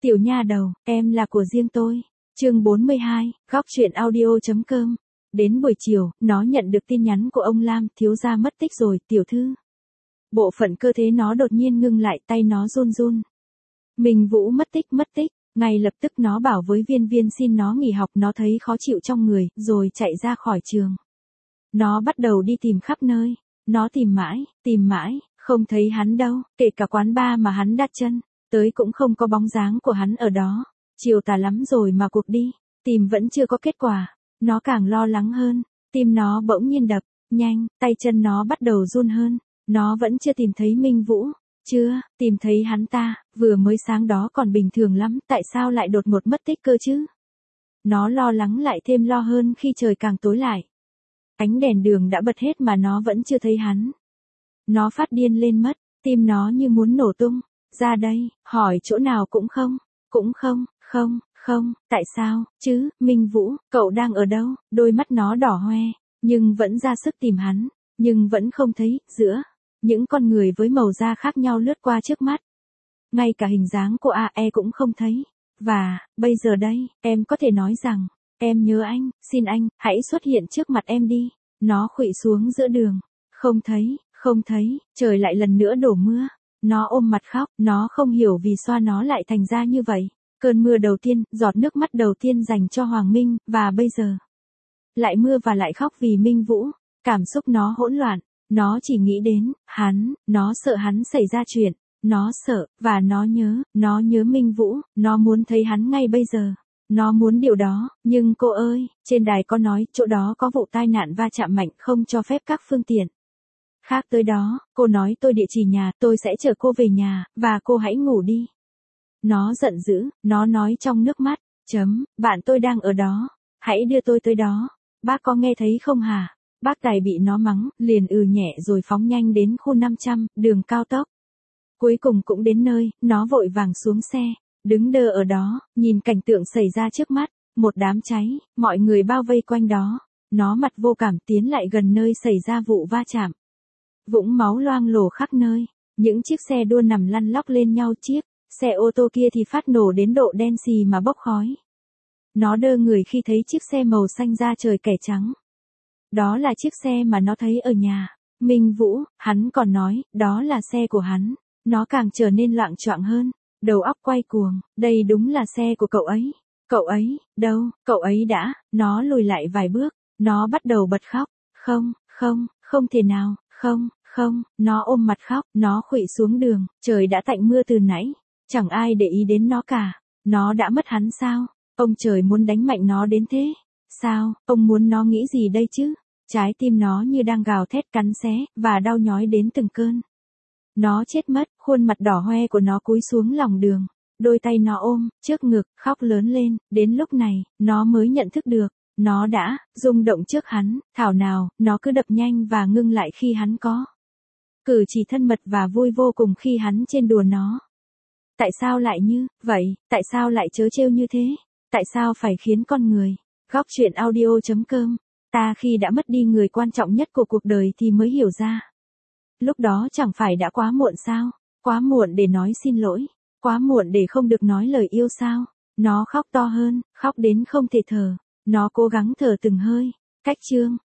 Tiểu nha đầu, em là của riêng tôi. Chương 42, góc truyện audio.com. Đến buổi chiều, nó nhận được tin nhắn của ông Lam, thiếu gia mất tích rồi, tiểu thư. Bộ phận cơ thể nó đột nhiên ngưng lại, tay nó run run. Minh Vũ mất tích, ngay lập tức nó bảo với Viên Viên xin nó nghỉ học, nó thấy khó chịu trong người, rồi chạy ra khỏi trường. Nó bắt đầu đi tìm khắp nơi, nó tìm mãi, không thấy hắn đâu, kể cả quán bar mà hắn đặt chân, tới cũng không có bóng dáng của hắn ở đó. Chiều tà lắm rồi mà cuộc đi, tìm vẫn chưa có kết quả, nó càng lo lắng hơn, tim nó bỗng nhiên đập nhanh, tay chân nó bắt đầu run hơn, nó vẫn chưa tìm thấy Minh Vũ, chưa tìm thấy hắn ta, vừa mới sáng đó còn bình thường lắm, tại sao lại đột ngột mất tích cơ chứ? Nó lo lắng lại thêm lo hơn khi trời càng tối lại. Ánh đèn đường đã bật hết mà nó vẫn chưa thấy hắn. Nó phát điên lên mất, tim nó như muốn nổ tung. Ra đây, hỏi chỗ nào cũng không, tại sao, chứ, Minh Vũ, cậu đang ở đâu? Đôi mắt nó đỏ hoe, nhưng vẫn ra sức tìm hắn, nhưng vẫn không thấy, giữa những con người với màu da khác nhau lướt qua trước mắt. Ngay cả hình dáng của AE cũng không thấy. Và, bây giờ đây, em có thể nói rằng, em nhớ anh, xin anh, hãy xuất hiện trước mặt em đi. Nó khuỵu xuống giữa đường, không thấy, trời lại lần nữa đổ mưa. Nó ôm mặt khóc, nó không hiểu vì sao nó lại thành ra như vậy. Cơn mưa đầu tiên, giọt nước mắt đầu tiên dành cho Hoàng Minh, và bây giờ lại mưa và lại khóc vì Minh Vũ. Cảm xúc nó hỗn loạn, nó chỉ nghĩ đến hắn, nó sợ hắn xảy ra chuyện, nó sợ, và nó nhớ Minh Vũ, nó muốn thấy hắn ngay bây giờ. Nó muốn điều đó, nhưng cô ơi, trên đài có nói, chỗ đó có vụ tai nạn va chạm mạnh không cho phép các phương tiện khác tới đó. Cô nói tôi địa chỉ nhà, tôi sẽ chở cô về nhà, và cô hãy ngủ đi. Nó giận dữ, nó nói trong nước mắt, bạn tôi đang ở đó, hãy đưa tôi tới đó. Bác có nghe thấy không hả? Bác Tài bị nó mắng, liền nhẹ rồi phóng nhanh đến khu 500, đường cao tốc. Cuối cùng cũng đến nơi, nó vội vàng xuống xe, đứng đơ ở đó, nhìn cảnh tượng xảy ra trước mắt, một đám cháy, mọi người bao vây quanh đó. Nó mặt vô cảm tiến lại gần nơi xảy ra vụ va chạm. Vũng máu loang lổ khắp nơi, những chiếc xe đua nằm lăn lóc lên nhau, chiếc xe ô tô kia thì phát nổ đến độ đen xì mà bốc khói. Nó đơ người khi thấy chiếc xe màu xanh da trời kẻ trắng. Đó là chiếc xe mà nó thấy ở nhà Minh Vũ, hắn còn nói, đó là xe của hắn. Nó càng trở nên loạng choạng hơn, đầu óc quay cuồng, đây đúng là xe của cậu ấy. Cậu ấy, đâu, cậu ấy đã, nó lùi lại vài bước, nó bắt đầu bật khóc, không thể nào, không, nó ôm mặt khóc, nó khuỵu xuống đường, trời đã tạnh mưa từ nãy, chẳng ai để ý đến nó cả, nó đã mất hắn sao? Ông trời muốn đánh mạnh nó đến thế? Sao, ông muốn nó nghĩ gì đây chứ? Trái tim nó như đang gào thét cắn xé, và đau nhói đến từng cơn. Nó chết mất, khuôn mặt đỏ hoe của nó cúi xuống lòng đường, đôi tay nó ôm, trước ngực, khóc lớn lên, đến lúc này, nó mới nhận thức được, nó đã rung động trước hắn, thảo nào, nó cứ đập nhanh và ngưng lại khi hắn có cử chỉ thân mật và vui vô cùng khi hắn trên đùa nó. Tại sao lại như vậy, tại sao lại trớ trêu như thế, tại sao phải khiến con người, góc truyện audio.com, ta khi đã mất đi người quan trọng nhất của cuộc đời thì mới hiểu ra. Lúc đó chẳng phải đã quá muộn sao, quá muộn để nói xin lỗi, quá muộn để không được nói lời yêu sao. Nó khóc to hơn, khóc đến không thể thở, nó cố gắng thở từng hơi, cách chương.